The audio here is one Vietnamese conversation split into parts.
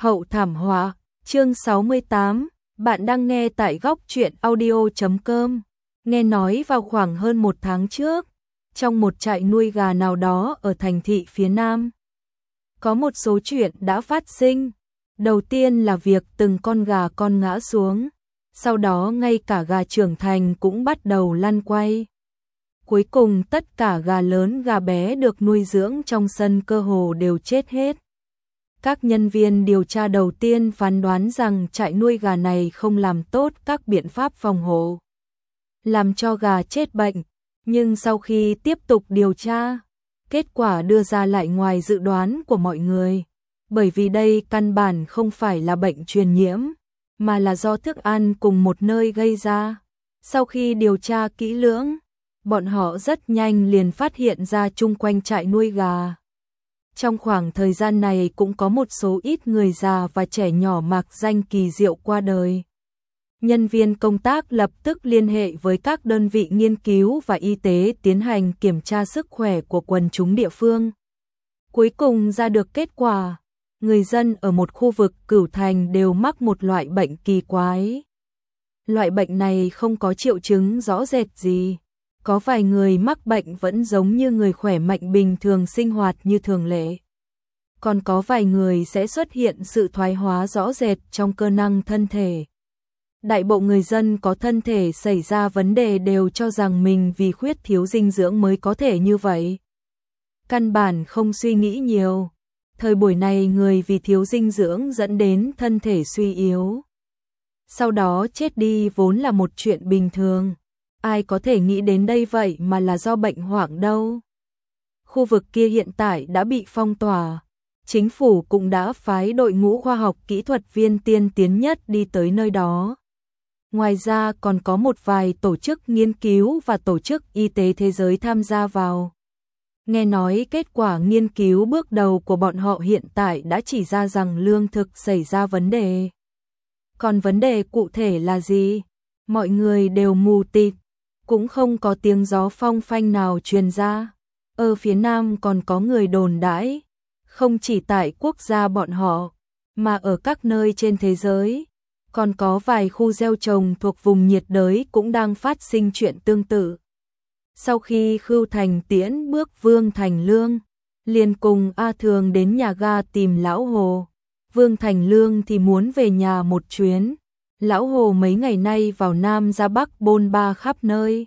Hậu thảm họa, chương 68, bạn đang nghe tại góc truyện audio.com. Nghe nói vào khoảng hơn một tháng trước, trong một trại nuôi gà nào đó ở thành thị phía Nam, có một số chuyện đã phát sinh. Đầu tiên là việc từng con gà con ngã xuống, sau đó ngay cả gà trưởng thành cũng bắt đầu lăn quay. Cuối cùng tất cả gà lớn gà bé được nuôi dưỡng trong sân cơ hồ đều chết hết. Các nhân viên điều tra đầu tiên phán đoán rằng trại nuôi gà này không làm tốt các biện pháp phòng hộ, làm cho gà chết bệnh, nhưng sau khi tiếp tục điều tra, kết quả đưa ra lại ngoài dự đoán của mọi người, bởi vì đây căn bản không phải là bệnh truyền nhiễm, mà là do thức ăn cùng một nơi gây ra. Sau khi điều tra kỹ lưỡng, bọn họ rất nhanh liền phát hiện ra chung quanh trại nuôi gà. Trong khoảng thời gian này cũng có một số ít người già và trẻ nhỏ mạc danh kỳ diệu qua đời. Nhân viên công tác lập tức liên hệ với các đơn vị nghiên cứu và y tế tiến hành kiểm tra sức khỏe của quần chúng địa phương. Cuối cùng ra được kết quả, người dân ở một khu vực Cửu Thành đều mắc một loại bệnh kỳ quái. Loại bệnh này không có triệu chứng rõ rệt gì. Có vài người mắc bệnh vẫn giống như người khỏe mạnh bình thường sinh hoạt như thường lệ. Còn có vài người sẽ xuất hiện sự thoái hóa rõ rệt trong cơ năng thân thể. Đại bộ người dân có thân thể xảy ra vấn đề đều cho rằng mình vì khuyết thiếu dinh dưỡng mới có thể như vậy. Căn bản không suy nghĩ nhiều. Thời buổi này người vì thiếu dinh dưỡng dẫn đến thân thể suy yếu, sau đó chết đi vốn là một chuyện bình thường. Ai có thể nghĩ đến đây vậy mà là do bệnh hoảng đâu. Khu vực kia hiện tại đã bị phong tỏa. Chính phủ cũng đã phái đội ngũ khoa học kỹ thuật viên tiên tiến nhất đi tới nơi đó. Ngoài ra còn có một vài tổ chức nghiên cứu và tổ chức y tế thế giới tham gia vào. Nghe nói kết quả nghiên cứu bước đầu của bọn họ hiện tại đã chỉ ra rằng lương thực xảy ra vấn đề. Còn vấn đề cụ thể là gì? Mọi người đều mù tịt. Cũng không có tiếng gió phong phanh nào truyền ra. Ở phía Nam còn có người đồn đãi, không chỉ tại quốc gia bọn họ, mà ở các nơi trên thế giới, còn có vài khu gieo trồng thuộc vùng nhiệt đới cũng đang phát sinh chuyện tương tự. Sau khi Khưu Thành tiễn bước Vương Thành Lương, liền cùng A Thường đến nhà ga tìm Lão Hồ. Vương Thành Lương thì muốn về nhà một chuyến. Lão Hồ mấy ngày nay vào Nam ra Bắc bôn ba khắp nơi.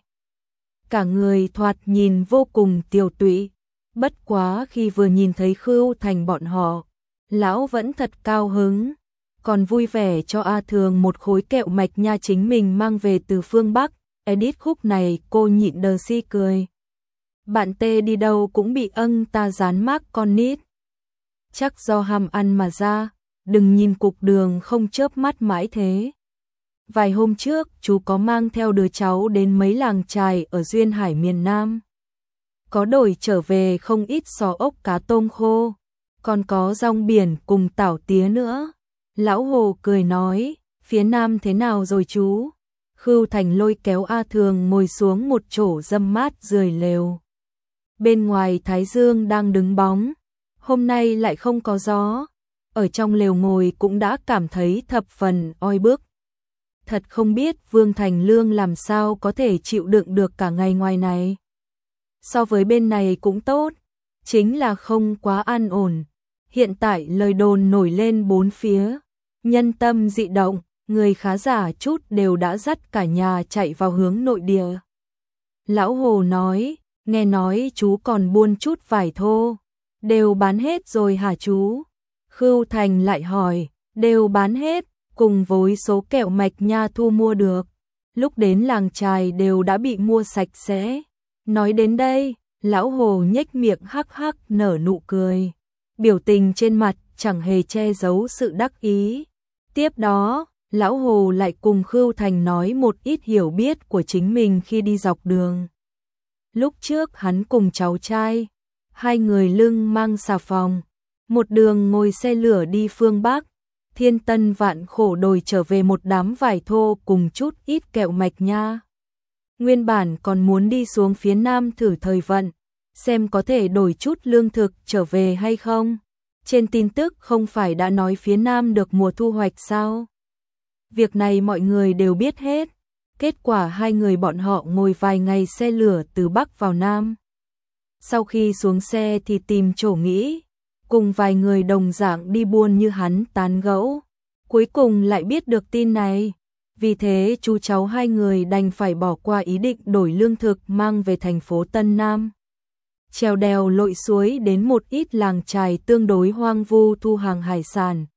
Cả người thoạt nhìn vô cùng tiều tụy. Bất quá khi vừa nhìn thấy Khưu Thành bọn họ, Lão vẫn thật cao hứng. Còn vui vẻ cho A Thường một khối kẹo mạch nha chính mình mang về từ phương Bắc. Edit khúc này cô nhịn đờ si cười. Bạn tê đi đâu cũng bị ta dán mác con nít. Chắc do ham ăn mà ra, đừng nhìn cục đường không chớp mắt mãi thế. Vài hôm trước, chú có mang theo đứa cháu đến mấy làng chài ở Duyên Hải miền Nam. Có đổi trở về không ít sò ốc cá tôm khô, còn có rong biển cùng tảo tía nữa. Lão Hồ cười nói, phía Nam thế nào rồi chú? Khưu Thành lôi kéo A Thường ngồi xuống một chỗ râm mát rười lều. Bên ngoài Thái Dương đang đứng bóng, hôm nay lại không có gió. Ở trong lều ngồi cũng đã cảm thấy thập phần oi bức. Thật không biết Vương Thành Lương làm sao có thể chịu đựng được cả ngày ngoài này. So với bên này cũng tốt, chính là không quá an ổn. Hiện tại lời đồn nổi lên bốn phía, nhân tâm dị động, người khá giả chút đều đã dắt cả nhà chạy vào hướng nội địa. Lão Hồ nói, nghe nói chú còn buôn chút vải thô, đều bán hết rồi hả chú? Khưu Thành lại hỏi, đều bán hết, cùng với số kẹo mạch nha thu mua được. Lúc đến làng chài đều đã bị mua sạch sẽ. Nói đến đây, Lão Hồ nhếch miệng hắc hắc nở nụ cười. Biểu tình trên mặt chẳng hề che giấu sự đắc ý. Tiếp đó, Lão Hồ lại cùng Khưu Thành nói một ít hiểu biết của chính mình khi đi dọc đường. Lúc trước hắn cùng cháu trai, hai người lưng mang xà phòng, một đường ngồi xe lửa đi phương Bắc, thiên tân vạn khổ đòi trở về một đám vải thô cùng chút ít kẹo mạch nha. Nguyên bản còn muốn đi xuống phía Nam thử thời vận, xem có thể đổi chút lương thực trở về hay không. Trên tin tức không phải đã nói phía Nam được mùa thu hoạch sao? Việc này mọi người đều biết hết. Kết quả hai người bọn họ ngồi vài ngày xe lửa từ Bắc vào Nam. Sau khi xuống xe thì tìm chỗ nghỉ, cùng vài người đồng dạng đi buôn như hắn tán gẫu. Cuối cùng lại biết được tin này. Vì thế chú cháu hai người đành phải bỏ qua ý định đổi lương thực mang về thành phố Tân Nam. Trèo đèo lội suối đến một ít làng chài tương đối hoang vu thu hàng hải sản.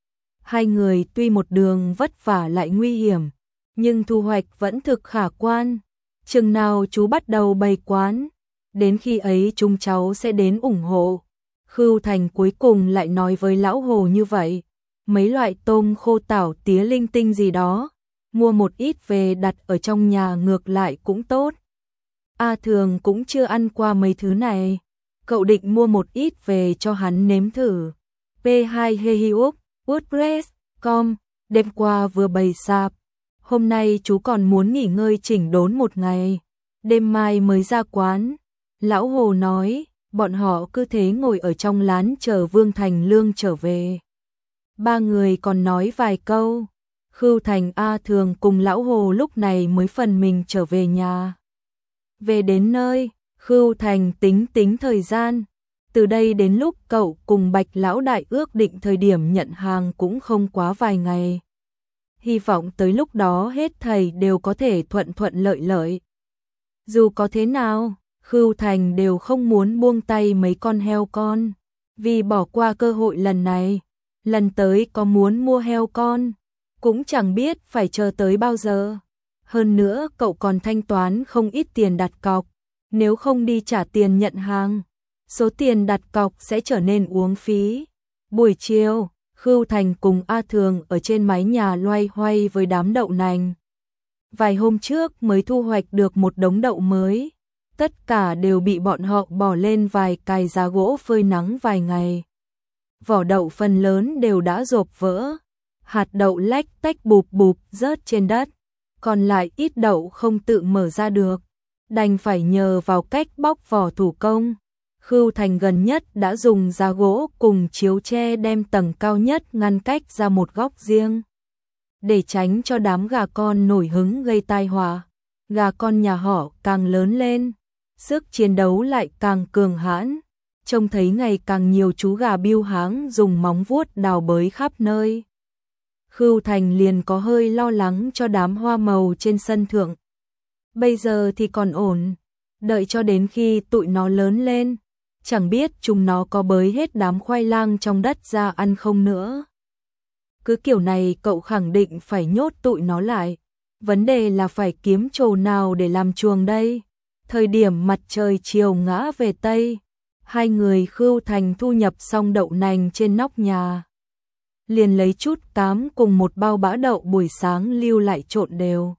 Hai người tuy một đường vất vả lại nguy hiểm, nhưng thu hoạch vẫn thực khả quan. Chừng nào chú bắt đầu bày quán, đến khi ấy chúng cháu sẽ đến ủng hộ. Khưu Thành cuối cùng lại nói với lão Hồ như vậy. Mấy loại tôm khô tảo tía linh tinh gì đó, mua một ít về đặt ở trong nhà ngược lại cũng tốt. A Thường cũng chưa ăn qua mấy thứ này, cậu định mua một ít về cho hắn nếm thử. P2 Hehiup, WordPress.com, đêm qua vừa bày sạp, hôm nay chú còn muốn nghỉ ngơi chỉnh đốn một ngày, đêm mai mới ra quán. Lão Hồ nói, bọn họ cứ thế ngồi ở trong lán chờ Vương Thành Lương trở về. Ba người còn nói vài câu, Khưu Thành, A Thường cùng lão Hồ lúc này mới phần mình trở về nhà. Về đến nơi, Khưu Thành tính thời gian, từ đây đến lúc cậu cùng Bạch lão đại ước định thời điểm nhận hàng cũng không quá vài ngày. Hy vọng tới lúc đó hết thầy đều có thể thuận lợi. Dù có thế nào, Khưu Thành đều không muốn buông tay mấy con heo con, vì bỏ qua cơ hội lần này. Lần tới có muốn mua heo con, cũng chẳng biết phải chờ tới bao giờ. Hơn nữa cậu còn thanh toán không ít tiền đặt cọc, nếu không đi trả tiền nhận hàng, số tiền đặt cọc sẽ trở nên uổng phí. Buổi chiều, Khưu Thành cùng A Thường ở trên mái nhà loay hoay với đám đậu nành. Vài hôm trước mới thu hoạch được một đống đậu mới, tất cả đều bị bọn họ bỏ lên vài cài giá gỗ phơi nắng vài ngày. Vỏ đậu phần lớn đều đã rộp vỡ, hạt đậu lách tách bụp rớt trên đất, còn lại ít đậu không tự mở ra được, đành phải nhờ vào cách bóc vỏ thủ công. Khưu Thành gần nhất đã dùng giá gỗ cùng chiếu tre đem tầng cao nhất ngăn cách ra một góc riêng, để tránh cho đám gà con nổi hứng gây tai họa. Gà con nhà họ càng lớn lên, sức chiến đấu lại càng cường hãn, trông thấy ngày càng nhiều chú gà biêu háng dùng móng vuốt đào bới khắp nơi. Khưu Thành liền có hơi lo lắng cho đám hoa màu trên sân thượng. Bây giờ thì còn ổn, đợi cho đến khi tụi nó lớn lên, chẳng biết chúng nó có bới hết đám khoai lang trong đất ra ăn không nữa. Cứ kiểu này cậu khẳng định phải nhốt tụi nó lại. Vấn đề là phải kiếm chỗ nào để làm chuồng đây. Thời điểm mặt trời chiều ngã về Tây, hai người Khưu Thành thu nhập xong đậu nành trên nóc nhà, liền lấy chút cám cùng một bao bã đậu buổi sáng lưu lại trộn đều,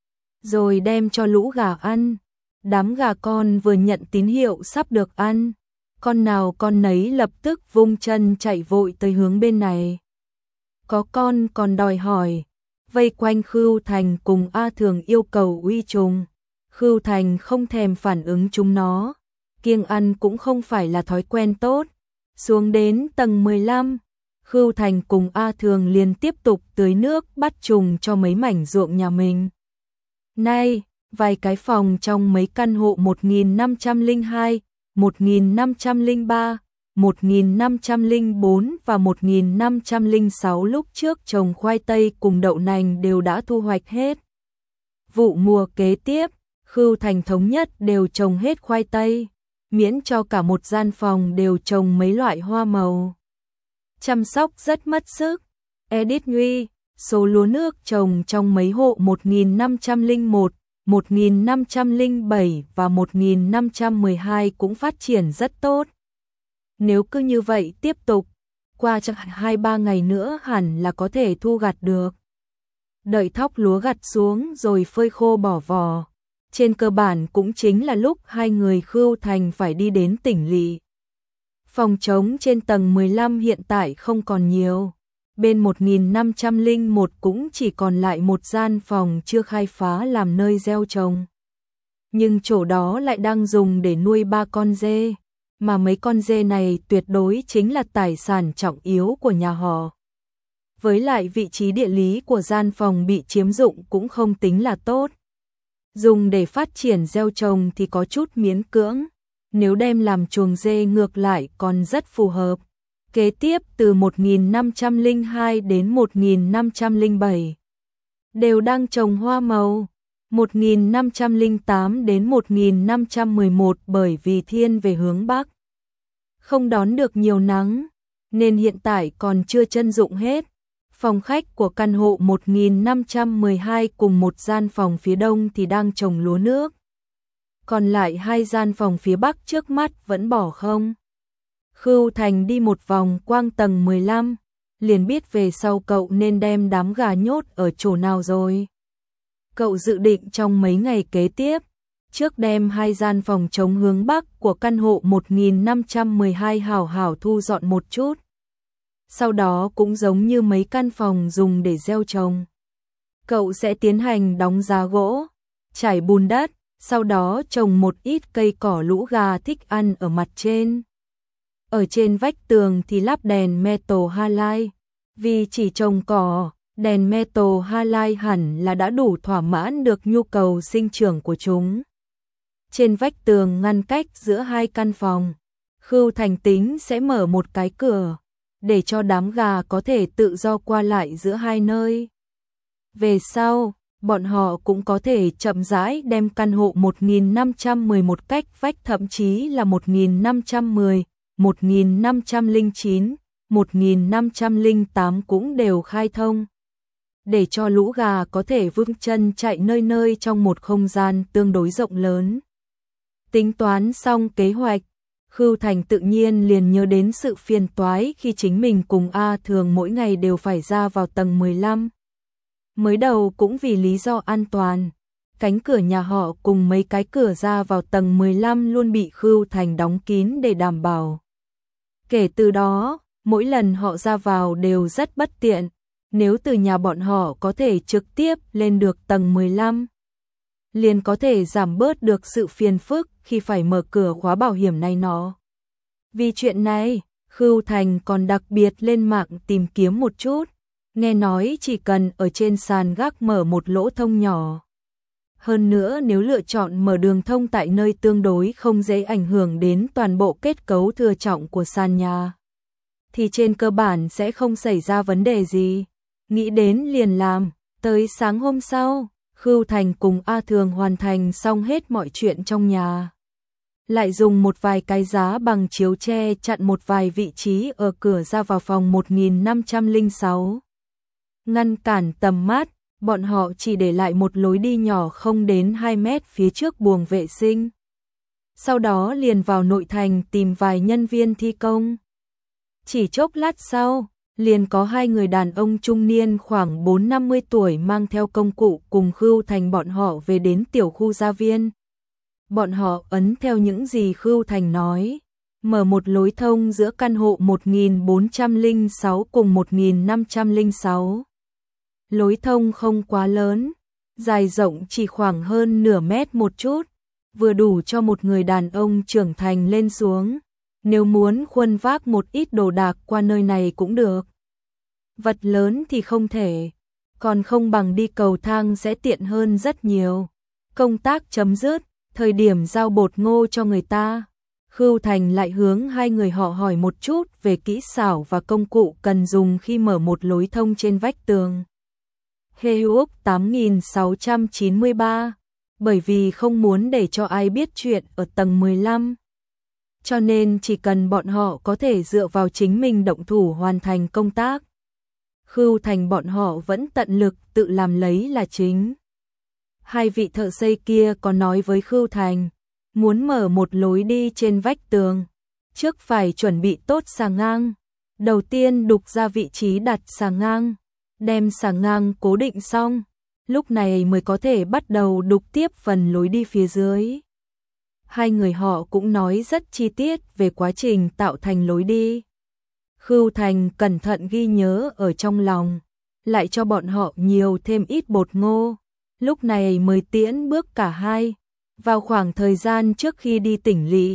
rồi đem cho lũ gà ăn. Đám gà con vừa nhận tín hiệu sắp được ăn, con nào con nấy lập tức vung chân chạy vội tới hướng bên này. Có con còn đòi hỏi, vây quanh Khưu Thành cùng A Thường yêu cầu uy trùng. Khưu Thành không thèm phản ứng chúng nó, kiêng ăn cũng không phải là thói quen tốt. Xuống đến tầng 15, Khưu Thành cùng A Thường liền tiếp tục tưới nước bắt trùng cho mấy mảnh ruộng nhà mình. Nay, vài cái phòng trong mấy căn hộ 1502, 1503, 1504 và 1506 lúc trước trồng khoai tây cùng đậu nành đều đã thu hoạch hết. Vụ mùa kế tiếp, Khưu Thành thống nhất đều trồng hết khoai tây, miễn cho cả một gian phòng đều trồng mấy loại hoa màu. Chăm sóc rất mất sức. Edit Nguy, số lúa nước trồng trong mấy hộ 1501, 1507 và 1512 cũng phát triển rất tốt. Nếu cứ như vậy tiếp tục, qua chắc 2-3 ngày nữa hẳn là có thể thu gặt được. Đợi thóc lúa gặt xuống rồi phơi khô bỏ vỏ. Trên cơ bản cũng chính là lúc hai người Khưu Thành phải đi đến tỉnh lỵ. Phòng trống trên tầng 15 hiện tại không còn nhiều. Bên 1501 cũng chỉ còn lại một gian phòng chưa khai phá làm nơi gieo trồng. Nhưng chỗ đó lại đang dùng để nuôi 3 con dê. mà mấy con dê này tuyệt đối chính là tài sản trọng yếu của nhà họ. Với lại vị trí địa lý của gian phòng bị chiếm dụng cũng không tính là tốt. Dùng để phát triển gieo trồng thì có chút miễn cưỡng, nếu đem làm chuồng dê ngược lại còn rất phù hợp. Kế tiếp từ 1502 đến 1507 đều đang trồng hoa màu. 1508 đến 1511 bởi vì thiên về hướng Bắc, không đón được nhiều nắng, nên hiện tại còn chưa trân dụng hết. Phòng khách của căn hộ 1512 cùng một gian phòng phía đông thì đang trồng lúa nước. Còn lại hai gian phòng phía Bắc trước mắt vẫn bỏ không. Khưu Thành đi một vòng quang tầng 15, liền biết về sau cậu nên đem đám gà nhốt ở chỗ nào rồi. Cậu dự định trong mấy ngày kế tiếp, trước đem hai gian phòng trống hướng Bắc của căn hộ 1512 hảo hảo thu dọn một chút. Sau đó cũng giống như mấy căn phòng dùng để gieo trồng. Cậu sẽ tiến hành đóng giá gỗ, trải bùn đất, sau đó trồng một ít cây cỏ lũ gà thích ăn ở mặt trên. Ở trên vách tường thì lắp đèn metal halide, vì chỉ trồng cỏ, đèn metal halide hẳn là đã đủ thỏa mãn được nhu cầu sinh trưởng của chúng. Trên vách tường ngăn cách giữa hai căn phòng, Khưu Thành tính sẽ mở một cái cửa, để cho đám gà có thể tự do qua lại giữa hai nơi. Về sau, bọn họ cũng có thể chậm rãi đem căn hộ 1511 cách vách thậm chí là 1510, 1509, 1508 cũng đều khai thông. Để cho lũ gà có thể vững chân chạy nơi nơi trong một không gian tương đối rộng lớn. Tính toán xong kế hoạch, Khưu Thành tự nhiên liền nhớ đến sự phiền toái khi chính mình cùng A Thường mỗi ngày đều phải ra vào tầng 15. Mới đầu cũng vì lý do an toàn, cánh cửa nhà họ cùng mấy cái cửa ra vào tầng 15 luôn bị Khưu Thành đóng kín để đảm bảo. Kể từ đó, mỗi lần họ ra vào đều rất bất tiện, nếu từ nhà bọn họ có thể trực tiếp lên được tầng 15, liền có thể giảm bớt được sự phiền phức khi phải mở cửa khóa bảo hiểm này nọ. Vì chuyện này, Khưu Thành còn đặc biệt lên mạng tìm kiếm một chút, nghe nói chỉ cần ở trên sàn gác mở một lỗ thông nhỏ. Hơn nữa nếu lựa chọn mở đường thông tại nơi tương đối không dễ ảnh hưởng đến toàn bộ kết cấu thừa trọng của sàn nhà, thì trên cơ bản sẽ không xảy ra vấn đề gì. Nghĩ đến liền làm, tới sáng hôm sau, Khưu Thành cùng A Thường hoàn thành xong hết mọi chuyện trong nhà. Lại dùng một vài cái giá bằng chiếu tre chặn một vài vị trí ở cửa ra vào phòng 1506. Ngăn cản tầm mắt, bọn họ chỉ để lại một lối đi nhỏ không đến 2 mét phía trước buồng vệ sinh. Sau đó liền vào nội thành tìm vài nhân viên thi công. Chỉ chốc lát sau, liền có hai người đàn ông trung niên khoảng 40-50 tuổi mang theo công cụ cùng Khưu Thành bọn họ về đến tiểu khu gia viên. Bọn họ ấn theo những gì Khưu Thành nói, mở một lối thông giữa căn hộ 1406 cùng 1506. Lối thông không quá lớn, dài rộng chỉ khoảng hơn nửa mét một chút, vừa đủ cho một người đàn ông trưởng thành lên xuống. Nếu muốn khuân vác một ít đồ đạc qua nơi này cũng được. Vật lớn thì không thể, còn không bằng đi cầu thang sẽ tiện hơn rất nhiều. Công tác chấm dứt, thời điểm giao bột ngô cho người ta, Khưu Thành lại hướng hai người họ hỏi một chút về kỹ xảo và công cụ cần dùng khi mở một lối thông trên vách tường. Heup 8693, bởi vì không muốn để cho ai biết chuyện ở tầng 15. Cho nên chỉ cần bọn họ có thể dựa vào chính mình động thủ hoàn thành công tác, Khưu Thành bọn họ vẫn tận lực tự làm lấy là chính. Hai vị thợ xây kia có nói với Khưu Thành, muốn mở một lối đi trên vách tường, trước phải chuẩn bị tốt xà ngang. Đầu tiên đục ra vị trí đặt xà ngang, đem xà ngang cố định xong, lúc này mới có thể bắt đầu đục tiếp phần lối đi phía dưới. Hai người họ cũng nói rất chi tiết về quá trình tạo thành lối đi. Khưu Thành cẩn thận ghi nhớ ở trong lòng, lại cho bọn họ nhiều thêm ít bột ngô. Lúc này mới tiễn bước cả hai. Vào khoảng thời gian trước khi đi tỉnh lỵ,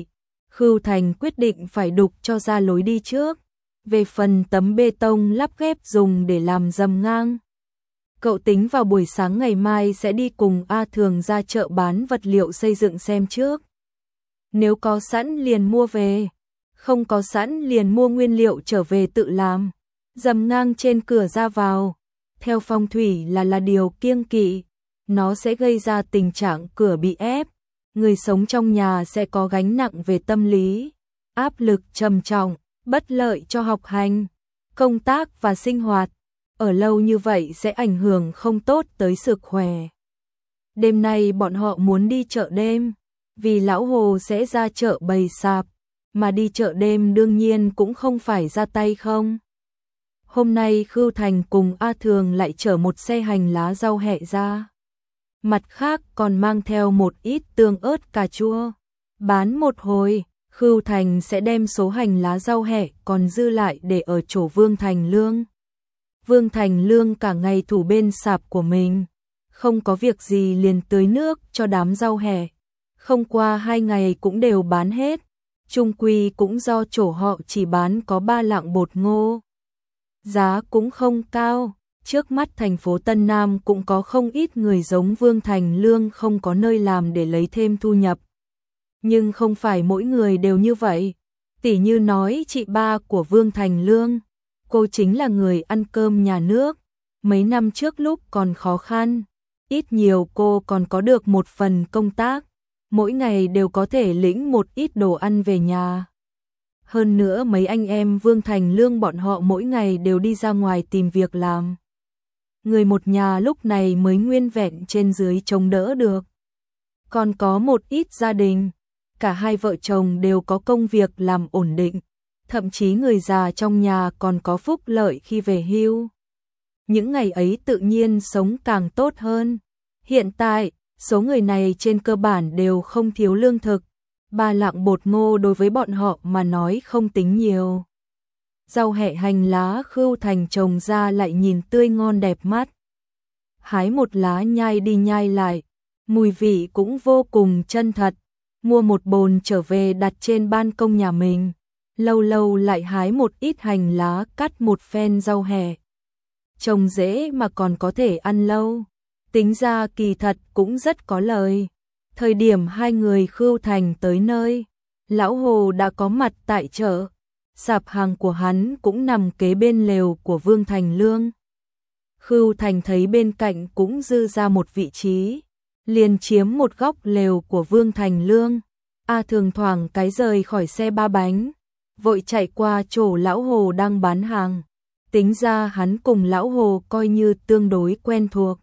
Khưu Thành quyết định phải đục cho ra lối đi trước. Về phần tấm bê tông lắp ghép dùng để làm dầm ngang, cậu tính vào buổi sáng ngày mai sẽ đi cùng A Thường ra chợ bán vật liệu xây dựng xem trước. Nếu có sẵn liền mua về, không có sẵn liền mua nguyên liệu trở về tự làm. Dầm ngang trên cửa ra vào, theo phong thủy là điều kiêng kỵ, nó sẽ gây ra tình trạng cửa bị ép, người sống trong nhà sẽ có gánh nặng về tâm lý, áp lực trầm trọng, bất lợi cho học hành, công tác và sinh hoạt. Ở lâu như vậy sẽ ảnh hưởng không tốt tới sức khỏe. Đêm nay bọn họ muốn đi chợ đêm, vì lão Hồ sẽ ra chợ bày sạp, mà đi chợ đêm đương nhiên cũng không phải ra tay không. Hôm nay Khưu Thành cùng A Thường lại chở một xe hành lá rau hẹ ra. Mặt khác còn mang theo một ít tương ớt cà chua. Bán một hồi, Khưu Thành sẽ đem số hành lá rau hẹ còn dư lại để ở chỗ Vương Thành Lương. Vương Thành Lương cả ngày thủ bên sạp của mình, không có việc gì liền tưới nước cho đám rau hẹ. Không qua 2 ngày cũng đều bán hết, chung quy cũng do chỗ họ chỉ bán có 3 lạng bột ngô. Giá cũng không cao, trước mắt thành phố Tân Nam cũng có không ít người giống Vương Thành Lương không có nơi làm để lấy thêm thu nhập. Nhưng không phải mỗi người đều như vậy, tỉ như nói chị ba của Vương Thành Lương, cô chính là người ăn cơm nhà nước, mấy năm trước lúc còn khó khăn, ít nhiều cô còn có được một phần công tác, mỗi ngày đều có thể lĩnh một ít đồ ăn về nhà. Hơn nữa mấy anh em Vương Thành Lương bọn họ mỗi ngày đều đi ra ngoài tìm việc làm. Người một nhà lúc này mới nguyên vẹn trên dưới chống đỡ được. Còn có một ít gia đình, cả hai vợ chồng đều có công việc làm ổn định, thậm chí người già trong nhà còn có phúc lợi khi về hưu. Những ngày ấy tự nhiên sống càng tốt hơn. Hiện tại, số người này trên cơ bản đều không thiếu lương thực. 3 lạng bột ngô đối với bọn họ mà nói không tính nhiều. Rau hẹ hành lá Khưu Thành trồng ra lại nhìn tươi ngon đẹp mắt. Hái một lá nhai đi nhai lại, mùi vị cũng vô cùng chân thật. Mua một bồn trở về đặt trên ban công nhà mình, lâu lâu lại hái một ít hành lá cắt một phen rau hẹ. Trồng dễ mà còn có thể ăn lâu, tính ra kỳ thật cũng rất có lời. Thời điểm hai người Khưu Thành tới nơi, lão Hồ đã có mặt tại chợ, sạp hàng của hắn cũng nằm kế bên lều của Vương Thành Lương. Khưu Thành thấy bên cạnh cũng dư ra một vị trí, liền chiếm một góc lều của Vương Thành Lương. A Thường thoảng cái rời khỏi xe 3 bánh, vội chạy qua chỗ lão Hồ đang bán hàng. Tính ra hắn cùng lão Hồ coi như tương đối quen thuộc.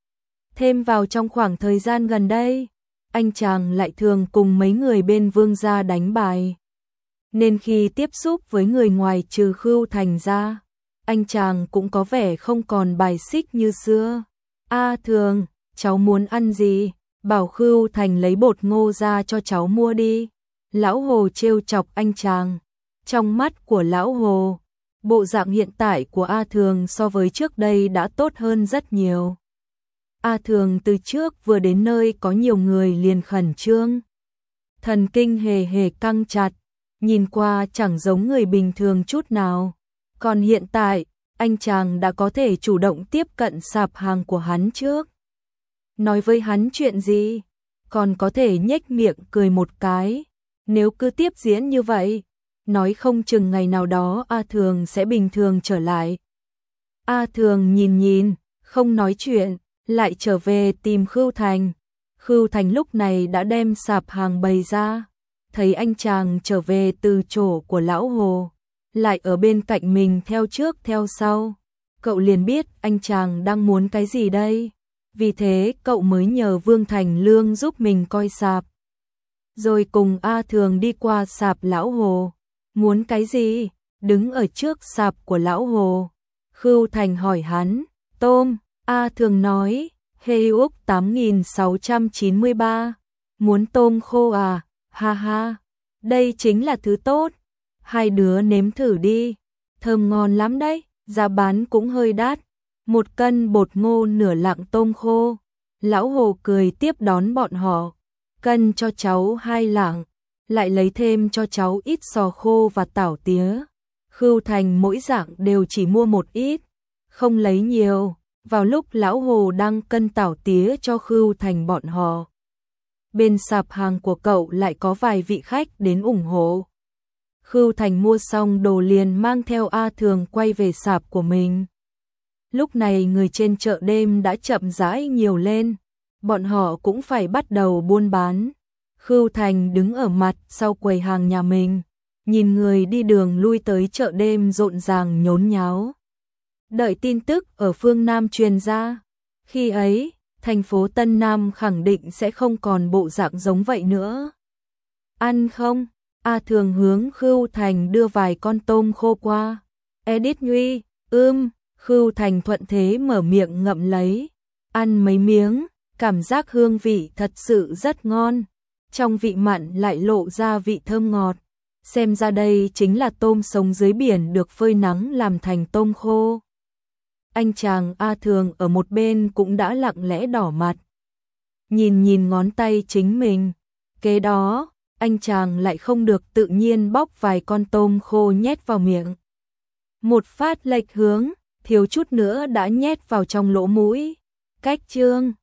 Thêm vào trong khoảng thời gian gần đây, anh chàng lại thường cùng mấy người bên Vương gia đánh bài. Nên khi tiếp xúc với người ngoài trừ Khưu Thành ra, anh chàng cũng có vẻ không còn bài xích như xưa. A Thường, cháu muốn ăn gì? Bảo Khưu Thành lấy bột ngô ra cho cháu mua đi. Lão Hồ trêu chọc anh chàng. Trong mắt của lão Hồ, bộ dạng hiện tại của A Thường so với trước đây đã tốt hơn rất nhiều. A Thường từ trước vừa đến nơi có nhiều người liền khẩn trương. Thần kinh hề hề căng chặt, nhìn qua chẳng giống người bình thường chút nào. Còn hiện tại, anh chàng đã có thể chủ động tiếp cận sạp hàng của hắn trước. Nói với hắn chuyện gì, còn có thể nhếch miệng cười một cái. Nếu cứ tiếp diễn như vậy, nói không chừng ngày nào đó A Thường sẽ bình thường trở lại. A Thường nhìn, không nói chuyện, lại trở về tìm Khưu Thành. Khưu Thành lúc này đã đem sạp hàng bày ra, thấy anh chàng trở về từ chỗ của lão Hồ, lại ở bên cạnh mình theo trước theo sau. Cậu liền biết anh chàng đang muốn cái gì đây. Vì thế cậu mới nhờ Vương Thành Lương giúp mình coi sạp. Rồi cùng A Thường đi qua sạp lão Hồ. Muốn cái gì? Đứng ở trước sạp của lão Hồ, Khưu Thành hỏi hắn. Tôm. A Thường nói. Hê Úc 8693. Muốn tôm khô à? Ha ha. Đây chính là thứ tốt. Hai đứa nếm thử đi. Thơm ngon lắm đấy. Giá bán cũng hơi đắt. 1 cân bột ngô nửa lạng tôm khô. Lão Hồ cười tiếp đón bọn họ. Cân cho cháu 2 lạng. lại lấy thêm cho cháu ít sò khô và tảo tía. Khưu Thành mỗi dạng đều chỉ mua một ít, không lấy nhiều. Vào lúc lão Hồ đang cân tảo tía cho Khưu Thành bọn họ, bên sạp hàng của cậu lại có vài vị khách đến ủng hộ. Khưu Thành mua xong đồ liền mang theo A Thường quay về sạp của mình. Lúc này người trên chợ đêm đã chậm rãi nhiều lên, bọn họ cũng phải bắt đầu buôn bán. Khưu Thành đứng ở mặt sau quầy hàng nhà mình, nhìn người đi đường lui tới chợ đêm rộn ràng nhốn nháo. Đợi tin tức ở phương Nam truyền ra, khi ấy, thành phố Tân Nam khẳng định sẽ không còn bộ dạng giống vậy nữa. Ăn không? A Thường hướng Khưu Thành đưa vài con tôm khô qua. Edit Nhuy, Khưu Thành thuận thế mở miệng ngậm lấy. Ăn mấy miếng, cảm giác hương vị thật sự rất ngon. Trong vị mặn lại lộ ra vị thơm ngọt. Xem ra đây chính là tôm sống dưới biển được phơi nắng làm thành tôm khô. Anh chàng A Thường ở một bên cũng đã lặng lẽ đỏ mặt. Nhìn ngón tay chính mình. Kế đó, anh chàng lại không được tự nhiên bóc vài con tôm khô nhét vào miệng. Một phát lệch hướng, thiếu chút nữa đã nhét vào trong lỗ mũi. Cách chương